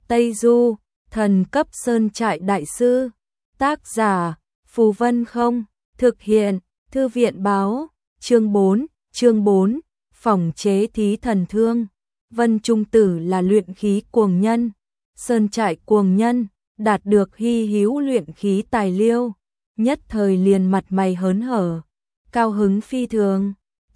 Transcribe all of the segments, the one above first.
Tây Du, thần cấp sơn trại đại sư. Tác giả, Phù Vân Không. Thực hiện, Thư viện báo. Chương 4, phòng chế thí thần thương. Vân Trung Tử là luyện khí cuồng nhân, sơn trại cuồng nhân, đạt được hy hữu luyện khí tài liêu, nhất thời liền mặt mày hớn hở, cao hứng phi thường.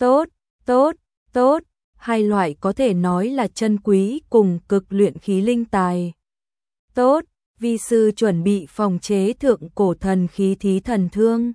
Tốt, hai loại có thể nói là chân quý cùng cực luyện khí linh tài. Tốt, vi sư chuẩn bị phòng chế thượng cổ thần khí thí thần thương.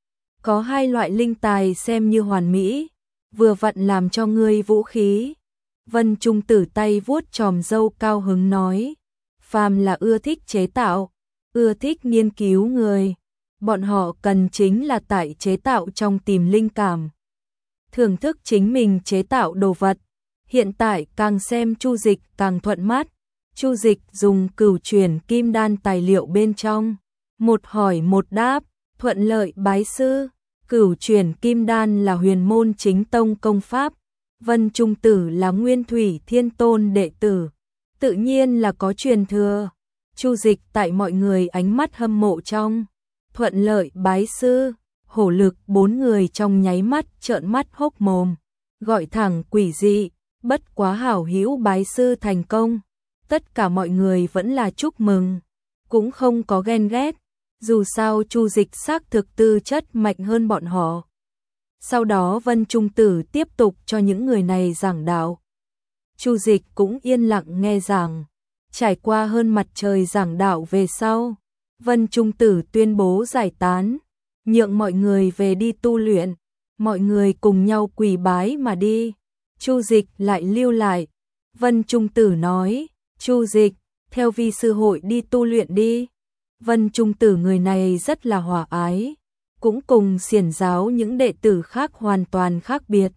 Có hai loại linh tài xem như hoàn mỹ, vừa vặn làm cho ngươi vũ khí. Vân Trung Tử tay vuốt chòm râu cao hứng nói, phàm là ưa thích chế tạo, ưa thích nghiên cứu người, bọn họ cần chính là tại chế tạo trong tìm linh cảm, thưởng thức chính mình chế tạo đồ vật. Hiện tại càng xem Chu Dịch càng thuận mắt. Chu Dịch dùng cửu chuyển kim đan tài liệu bên trong, một hỏi một đáp, thuận lợi bái sư. Cửu chuyển kim đan là huyền môn chính tông công pháp, Vân Trung Tử là Nguyên Thủy Thiên Tôn đệ tử, tự nhiên là có truyền thừa. Chu Dịch tại mọi người ánh mắt hâm mộ trong, thuận lợi bái sư, hổ lực bốn người trong nháy mắt trợn mắt hốc mồm, gọi thẳng quỷ dị, bất quá hảo hữu bái sư thành công. Tất cả mọi người vẫn là chúc mừng, cũng không có ghen ghét, dù sao Chu Dịch xác thực tư chất mạnh hơn bọn họ. Sau đó Vân Trung Tử tiếp tục cho những người này giảng đạo. Chu Dịch cũng yên lặng nghe giảng. Trải qua hơn mặt trời giảng đạo về sau, Vân Trung Tử tuyên bố giải tán, nhượng mọi người về đi tu luyện. Mọi người cùng nhau quỳ bái mà đi. Chu Dịch lại lưu lại. Vân Trung Tử nói, Chu Dịch, theo vi sư hội đi tu luyện đi. Vân Trung Tử người này rất là hòa ái, cũng cùng xiển giáo những đệ tử khác hoàn toàn khác biệt.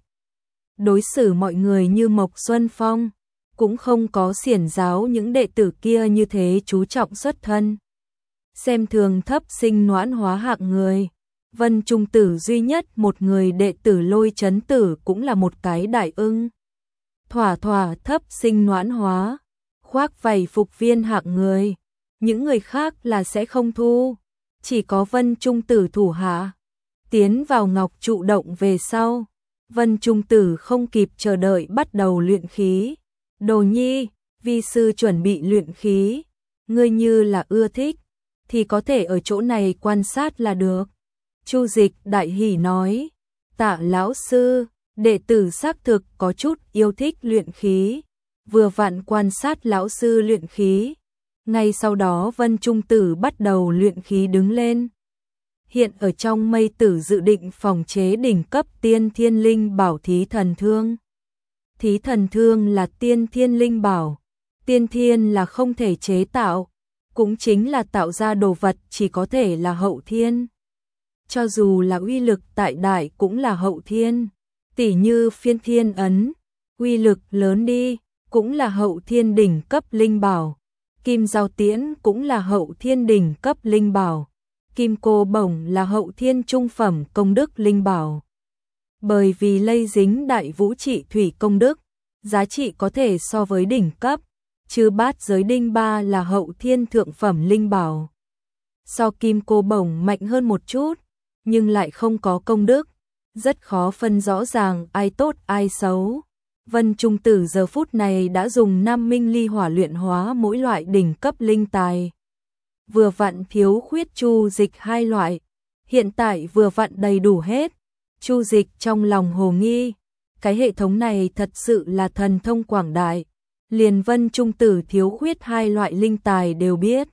Đối xử mọi người như Mộc Xuân Phong, cũng không có xiển giáo những đệ tử kia như thế chú trọng xuất thân, xem thường thấp sinh noãn hóa hạng người. Vân Trung Tử duy nhất một người đệ tử Lôi Chấn Tử cũng là một cái đại ưng. Thỏa thấp sinh noãn hóa, khoác vảy phục viên hạng người. Những người khác là sẽ không thu, chỉ có Vân Trung Tử thủ hạ. Tiến vào ngọc trụ động về sau, Vân Trung Tử không kịp chờ đợi bắt đầu luyện khí. Đồ nhi, vi sư chuẩn bị luyện khí, ngươi như là ưa thích, thì có thể ở chỗ này quan sát là được. Chu Dịch đại hỉ nói, tạ lão sư, đệ tử xác thực có chút yêu thích luyện khí, vừa vặn quan sát lão sư luyện khí. Ngay sau đó Vân Trung Tử bắt đầu luyện khí đứng lên. Hiện ở trong mây tử dự định phòng chế đỉnh cấp tiên thiên linh bảo thí thần thương. Thí thần thương là tiên thiên linh bảo, tiên thiên là không thể chế tạo, cũng chính là tạo ra đồ vật chỉ có thể là hậu thiên. Cho dù là uy lực tại đại cũng là hậu thiên, tỉ như phiên thiên ấn, uy lực lớn đi, cũng là hậu thiên đỉnh cấp linh bảo. Kim giao tiễn cũng là hậu thiên đỉnh cấp linh bảo. Kim cô bổng là hậu thiên trung phẩm công đức linh bảo. Bởi vì lây dính đại vũ trị thủy công đức, giá trị có thể so với đỉnh cấp. Chư bát giới đinh ba là hậu thiên thượng phẩm linh bảo. So kim cô bổng mạnh hơn một chút, nhưng lại không có công đức, rất khó phân rõ ràng ai tốt ai xấu. Vân Trung Tử giờ phút này đã dùng 5 minh ly hỏa luyện hóa mỗi loại đỉnh cấp linh tài. Vừa vặn thiếu khuyết Chu Dịch hai loại, hiện tại vừa vặn đầy đủ hết. Chu Dịch trong lòng hồ nghi, cái hệ thống này thật sự là thần thông quảng đại, liền Vân Trung Tử thiếu khuyết hai loại linh tài đều biết.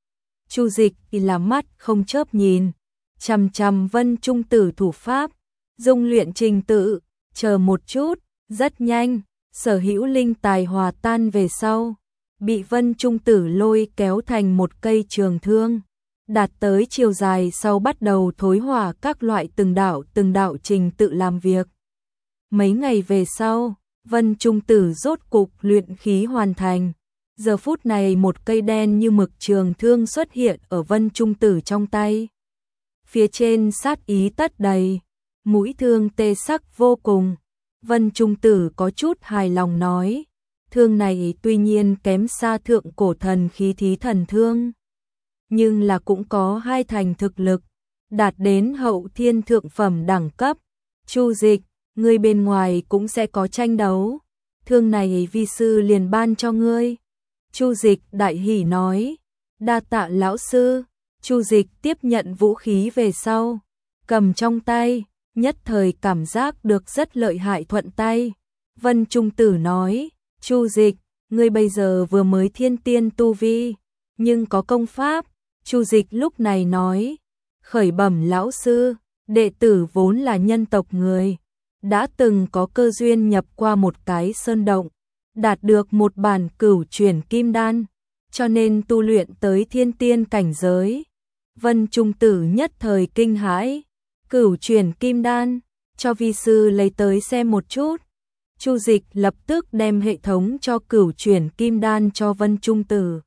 Chu Dịch thì là mắt không chớp nhìn, chằm chằm Vân Trung Tử thủ pháp, dung luyện trình tự, chờ một chút. Rất nhanh, sở hữu linh tài hòa tan về sau, bị Vân Trung Tử lôi kéo thành một cây trường thương, đạt tới chiều dài sau bắt đầu thối hỏa các loại từng đạo trình tự làm việc. Mấy ngày về sau, Vân Trung Tử rốt cục luyện khí hoàn thành. Giờ phút này một cây đen như mực trường thương xuất hiện ở Vân Trung Tử trong tay. Phía trên sát ý tất đầy, mũi thương tê sắc vô cùng. Vân Trung Tử có chút hài lòng nói, thương này tuy nhiên kém xa thượng cổ thần khí thí thần thương, nhưng là cũng có hai thành thực lực, đạt đến hậu thiên thượng phẩm đẳng cấp. Chu Dịch, ngươi bên ngoài cũng sẽ có tranh đấu, thương này vi sư liền ban cho ngươi. Chu Dịch đại hỉ nói, đa tạ lão sư. Chu Dịch tiếp nhận vũ khí về sau, cầm trong tay, nhất thời cảm giác được rất lợi hại thuận tay. Vân Trung Tử nói, Chu Dịch, ngươi bây giờ vừa mới thiên tiên tu vi, nhưng có công pháp. Chu Dịch lúc này nói, khởi bẩm lão sư, đệ tử vốn là nhân tộc người, đã từng có cơ duyên nhập qua một cái sơn động, đạt được một bản cửu chuyển kim đan, cho nên tu luyện tới thiên tiên cảnh giới. Vân Trung Tử nhất thời kinh hãi, cửu chuyển kim đan, cho vi sư lấy tới xem một chút. Chu Dịch lập tức đem hệ thống cho cửu chuyển kim đan cho Vân Trung Tử.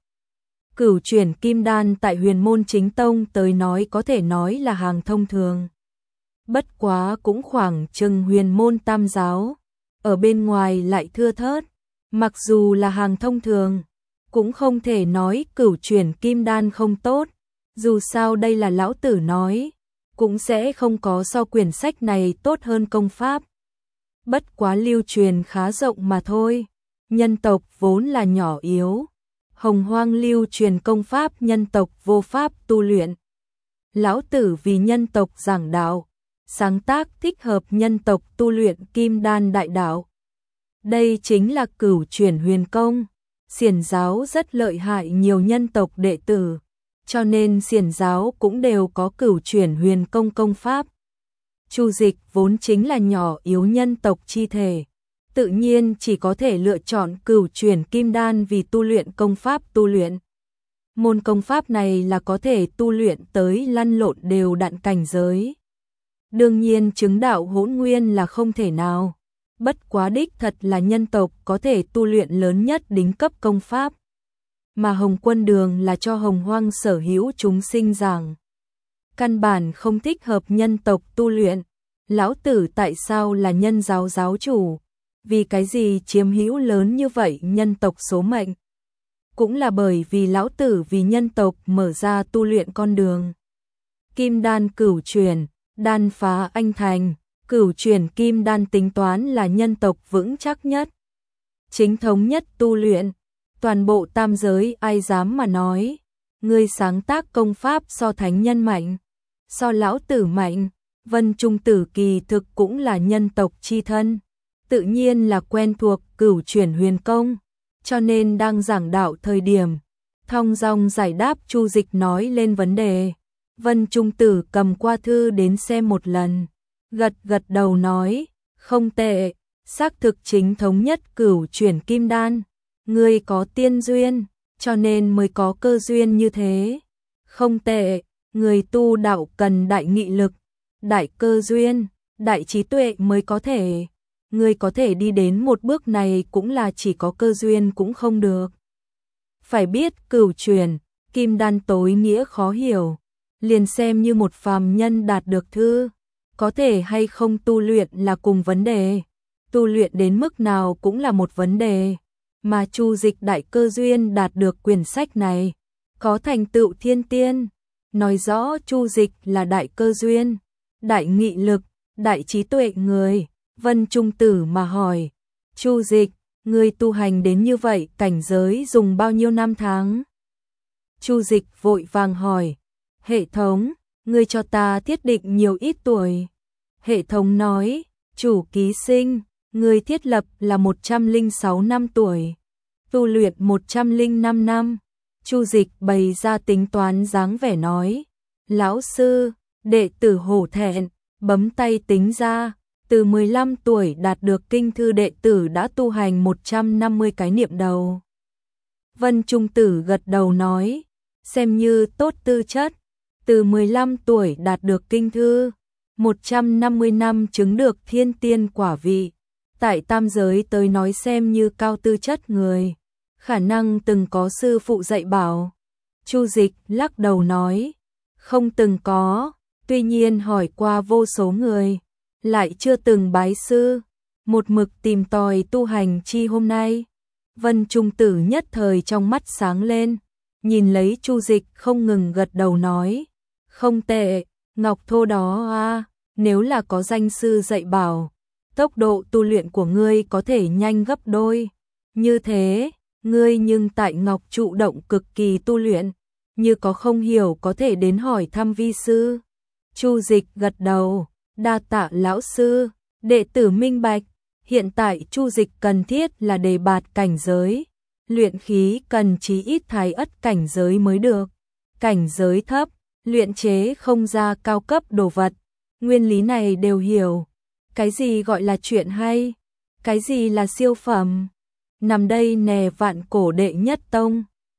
Cửu chuyển kim đan tại huyền môn chính tông tới nói có thể nói là hàng thông thường. Bất quá cũng khoảng chừng huyền môn tam giáo, ở bên ngoài lại thưa thớt, mặc dù là hàng thông thường, cũng không thể nói cửu chuyển kim đan không tốt, dù sao đây là lão tử nói, cũng sẽ không có so quyển sách này tốt hơn công pháp. Bất quá lưu truyền khá rộng mà thôi, nhân tộc vốn là nhỏ yếu, hồng hoang lưu truyền công pháp nhân tộc vô pháp tu luyện. Lão tử vì nhân tộc giảng đạo, sáng tác thích hợp nhân tộc tu luyện kim đan đại đạo. Đây chính là cửu chuyển huyền công, xiển giáo rất lợi hại nhiều nhân tộc đệ tử, cho nên xiển giáo cũng đều có cửu chuyển huyền công công pháp. Chu Dịch vốn chính là nhỏ yếu nhân tộc chi thể, tự nhiên chỉ có thể lựa chọn cửu chuyển kim đan vì tu luyện công pháp tu luyện. Môn công pháp này là có thể tu luyện tới lăn lộn đều đặn cảnh giới. Đương nhiên chứng đạo hỗn nguyên là không thể nào, bất quá đích thật là nhân tộc có thể tu luyện lớn nhất đỉnh cấp công pháp. Mà Hồng Quân Đường là cho hồng hoang sở hữu chúng sinh giảng. Căn bản không thích hợp nhân tộc tu luyện. Lão tử tại sao là nhân giáo giáo chủ? Vì cái gì chiếm hữu lớn như vậy nhân tộc số mệnh? Cũng là bởi vì lão tử vì nhân tộc mở ra tu luyện con đường. Kim đan cửu chuyển, đan phá anh thành, cửu chuyển kim đan tính toán là nhân tộc vững chắc nhất, chính thống nhất tu luyện. Toàn bộ tam giới ai dám mà nói, ngươi sáng tác công pháp so thánh nhân mạnh, so lão tử mạnh. Vân Trung Tử kỳ thực cũng là nhân tộc chi thân, tự nhiên là quen thuộc cửu chuyển huyền công, cho nên đang giảng đạo thời điểm, thong dong giải đáp Chu Dịch nói lên vấn đề. Vân Trung Tử cầm qua thư đến xem một lần, gật gật đầu nói, không tệ, xác thực chính thống nhất cửu chuyển kim đan. Ngươi có tiên duyên, cho nên mới có cơ duyên như thế. Không tệ, người tu đạo cần đại nghị lực, đại cơ duyên, đại trí tuệ mới có thể. Ngươi có thể đi đến một bước này cũng là chỉ có cơ duyên cũng không được. Phải biết cửu chuyển, kim đan tối nghĩa khó hiểu, liền xem như một phàm nhân đạt được thư, có thể hay không tu luyện là cùng vấn đề, tu luyện đến mức nào cũng là một vấn đề. Mà Chu Dịch đại cơ duyên đạt được quyển sách này, có thành tựu thiên tiên, nói rõ Chu Dịch là đại cơ duyên, đại nghị lực, đại trí tuệ người. Vân Trung Tử mà hỏi, Chu Dịch, ngươi tu hành đến như vậy cảnh giới dùng bao nhiêu năm tháng? Chu Dịch vội vàng hỏi, hệ thống, ngươi cho ta thiết định nhiều ít tuổi? Hệ thống nói, chủ ký sinh, ngươi thiết lập là 106 năm tuổi, tu luyện 105 năm. Chu Dịch bày ra tính toán dáng vẻ nói, lão sư, đệ tử hổ thẹn, bấm tay tính ra, từ 15 tuổi đạt được kinh thư đệ tử đã tu hành 150 cái niệm đầu. Vân Trung Tử gật đầu nói, xem như tốt tư chất, từ 15 tuổi đạt được kinh thư, 150 năm chứng được thiên tiên quả vị, tại tam giới tới nói xem như cao tư chất người, khả năng từng có sư phụ dạy bảo. Chu Dịch lắc đầu nói, không từng có, tuy nhiên hỏi qua vô số người, lại chưa từng bái sư, một mực tìm tòi tu hành chi hôm nay. Vân Trung Tử nhất thời trong mắt sáng lên, nhìn lấy Chu Dịch không ngừng gật đầu nói, không tệ, ngọc thô đó a, nếu là có danh sư dạy bảo, tốc độ tu luyện của ngươi có thể nhanh gấp đôi. Như thế, ngươi nhưng tại ngọc trụ động cực kỳ tu luyện, như có không hiểu có thể đến hỏi thăm vi sư. Chu Dịch gật đầu, đa tạ lão sư, đệ tử minh bạch. Hiện tại Chu Dịch cần thiết là đề bạt cảnh giới, luyện khí cần chí ít thái ất cảnh giới mới được. Cảnh giới thấp, luyện chế không ra cao cấp đồ vật, nguyên lý này đều hiểu. Cái gì gọi là chuyện hay, cái gì là siêu phẩm. Nằm đây nè vạn cổ đệ nhất tông,